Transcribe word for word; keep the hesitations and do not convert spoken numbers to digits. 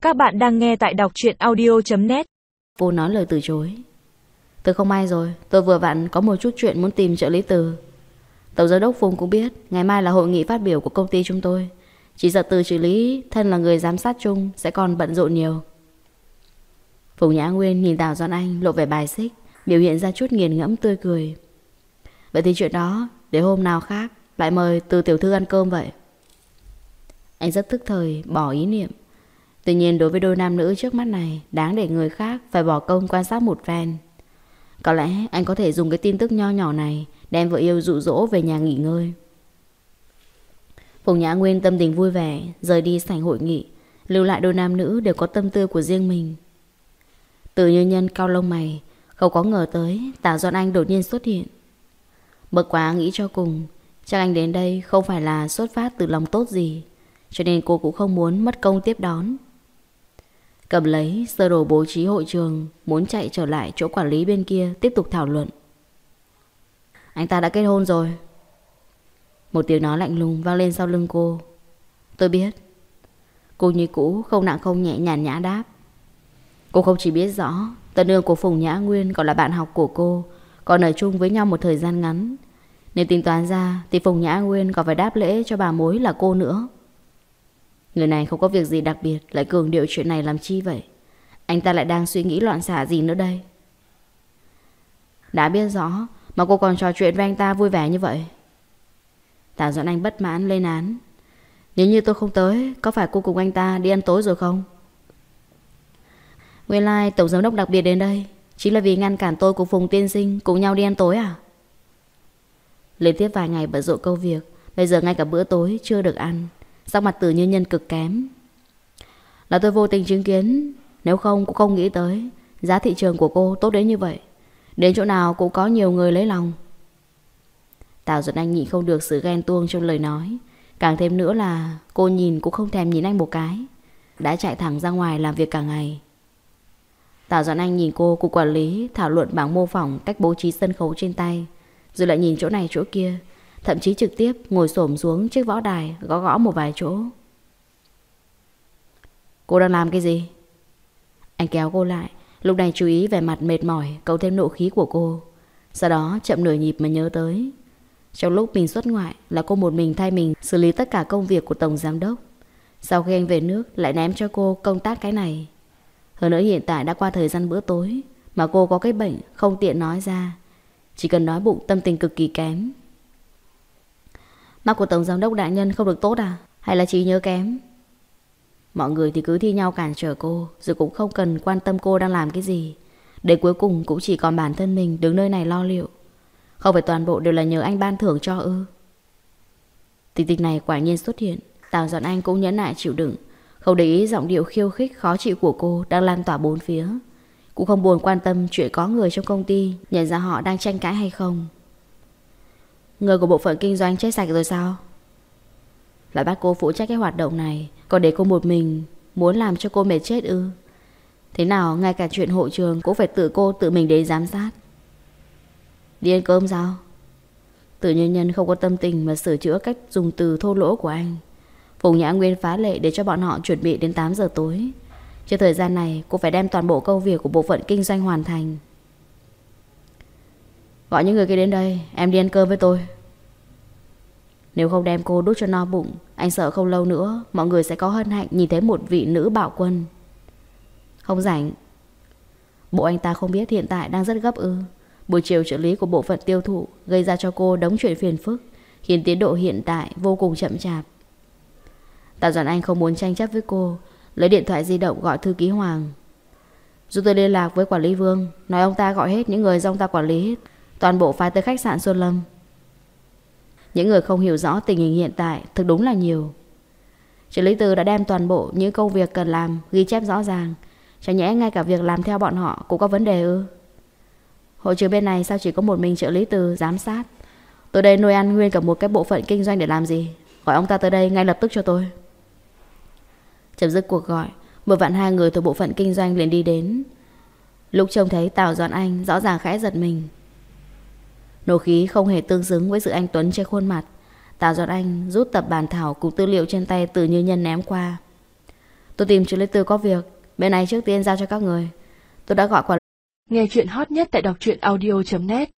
Các bạn đang nghe tại đọc truyện audio chấm net. Cô nói lời từ chối. Tôi không may rồi, tôi vừa vặn có một chút chuyện muốn tìm trợ lý Từ. Tổng giám đốc Phùng cũng biết ngày mai là hội nghị phát biểu của công ty chúng tôi. Chỉ sợ Từ trợ lý thân là người giám sát chung sẽ còn bận rộn nhiều. Phùng Nhã Nguyên nhìn Tào Doan Anh lộ vẻ bài xích, biểu hiện ra chút nghiền ngẫm tươi cười. Vậy thì chuyện đó để hôm nào khác lại mời Từ tiểu thư ăn cơm vậy. Anh rất tức thời bỏ ý niệm. Tuy nhiên đối với đôi nam nữ trước mắt này, đáng để người khác phải bỏ công quan sát một phen. Có lẽ anh có thể dùng cái tin tức nho nhỏ này đem vợ yêu dụ dỗ về nhà nghỉ ngơi. Phùng Nhã Nguyên tâm tình vui vẻ rời đi sảnh hội nghị, lưu lại đôi nam nữ đều có tâm tư của riêng mình. Từ Như Nhân cau lông mày, không có ngờ tới Tào Doan Anh đột nhiên xuất hiện. Bực quá nghĩ cho cùng, chắc anh đến đây không phải là xuất phát từ lòng tốt gì, cho nên cô cũng không muốn mất công tiếp đón. Cầm lấy sơ đồ bố trí hội trường, muốn chạy trở lại chỗ quản lý bên kia tiếp tục thảo luận. Anh ta đã kết hôn rồi. Một tiếng nói lạnh lùng vang lên sau lưng cô. Tôi biết. Cô như cũ không nặng không nhẹ nhàn nhã đáp. Cô không chỉ biết rõ tân nương của Phùng Nhã Nguyên còn là bạn học của cô, còn ở chung với nhau một thời gian ngắn. Nếu tính toán ra thì Phùng Nhã Nguyên còn phải đáp lễ cho bà mối là cô nữa. Người này không có việc gì đặc biệt, lại cường điệu chuyện này làm chi vậy? Anh ta lại đang suy nghĩ loạn xạ gì nữa đây? Đã biết rõ mà cô còn trò chuyện với anh ta vui vẻ như vậy. Tào Doãn Anh bất mãn lên án. Nếu như tôi không tới, có phải cô cùng anh ta đi ăn tối rồi không? Nguyên lai tổng giám đốc đặc biệt đến đây chính là vì ngăn cản tôi cùng Phùng tiên sinh cùng nhau đi ăn tối à? Liên tiếp vài ngày bận rộn công việc, bây giờ ngay cả bữa tối chưa được ăn. Sắc mặt Từ Như Nhân cực kém. Là tôi vô tình chứng kiến, nếu không cũng không nghĩ tới giá thị trường của cô tốt đến như vậy. Đến chỗ nào cũng có nhiều người lấy lòng. Tào Doãn Anh nhịn không được sự ghen tuông trong lời nói. Càng thêm nữa là cô nhìn cũng không thèm nhìn anh một cái, đã chạy thẳng ra ngoài làm việc cả ngày. Tào Doãn Anh nhìn cô cục quản lý thảo luận bảng mô phỏng cách bố trí sân khấu trên tay, rồi lại nhìn chỗ này chỗ kia, thậm chí trực tiếp ngồi xổm xuống chiếc võ đài gõ gõ một vài chỗ. Cô đang làm cái gì? Anh kéo cô lại, lúc này chú ý vẻ mặt mệt mỏi cộng thêm nộ khí của cô. Sau đó chậm nửa nhịp mà nhớ tới trong lúc mình xuất ngoại là cô một mình thay mình xử lý tất cả công việc của tổng giám đốc. Sau khi anh về nước lại ném cho cô công tác cái này. Hơn nữa hiện tại đã qua thời gian bữa tối, mà cô có cái bệnh không tiện nói ra, chỉ cần nói bụng tâm tình cực kỳ kém. Mắt của tổng giám đốc đại nhân không được tốt à? Hay là trí nhớ kém? Mọi người thì cứ thi nhau cản trở cô, rồi cũng không cần quan tâm cô đang làm cái gì. Để cuối cùng cũng chỉ còn bản thân mình đứng nơi này lo liệu. Không phải toàn bộ đều là nhờ anh ban thưởng cho ư? Tình tình này quả nhiên xuất hiện. Tào Doãn Anh cũng nhẫn nại chịu đựng, không để ý giọng điệu khiêu khích khó chịu của cô đang lan tỏa bốn phía. Cũng không buồn quan tâm chuyện có người trong công ty nhận ra họ đang tranh cãi hay không. Người của bộ phận kinh doanh chết sạch rồi sao? Lại bắt cô phụ trách cái hoạt động này, còn để cô một mình, muốn làm cho cô mệt chết ư? Thế nào ngay cả chuyện hội trường cũng phải tự cô tự mình đến giám sát. Đi ăn cơm sao? Từ Như Nhân không có tâm tình mà sửa chữa cách dùng từ thô lỗ của anh. Phùng Nhã Nguyên phá lệ để cho bọn họ chuẩn bị đến tám giờ tối. Trong thời gian này cô phải đem toàn bộ công việc của bộ phận kinh doanh hoàn thành. Gọi những người kia đến đây, em đi ăn cơm với tôi. Nếu không đem cô đút cho no bụng, anh sợ không lâu nữa mọi người sẽ có hân hạnh nhìn thấy một vị nữ bạo quân. Không rảnh. Bộ anh ta không biết hiện tại đang rất gấp ư? Buổi chiều trợ lý của bộ phận tiêu thụ gây ra cho cô đống chuyện phiền phức, khiến tiến độ hiện tại vô cùng chậm chạp. Tào Doãn Anh không muốn tranh chấp với cô, lấy điện thoại di động gọi thư ký Hoàng. Giúp tôi liên lạc với quản lý Vương, nói ông ta gọi hết những người do ông ta quản lý, toàn bộ phái tới khách sạn Xuân Lâm. Những người không hiểu rõ tình hình hiện tại thực đúng là nhiều. Trợ lý Từ đã đem toàn bộ những công việc cần làm ghi chép rõ ràng, chẳng nhẽ ngay cả việc làm theo bọn họ cũng có vấn đề ư? Hội trường bên này sao chỉ có một mình trợ lý Từ giám sát? Tôi đây nuôi ăn nguyên cả một cái bộ phận kinh doanh để làm gì? Gọi ông ta tới đây ngay lập tức cho tôi. Chấm dứt cuộc gọi, một vạn hai người từ bộ phận kinh doanh liền đi đến. Lúc trông thấy Tào Doãn Anh rõ ràng khẽ giật mình. Nộ khí không hề tương xứng với sự anh tuấn trên khuôn mặt. Tào Doãn Anh rút tập bản thảo cùng tư liệu trên tay Từ Như Nhân ném qua. Tôi tìm chú Lê Tư có việc. Bên này trước tiên giao cho các người. Tôi đã gọi quản. Nghe chuyện hot nhất tại đọc truyện audio chấm net.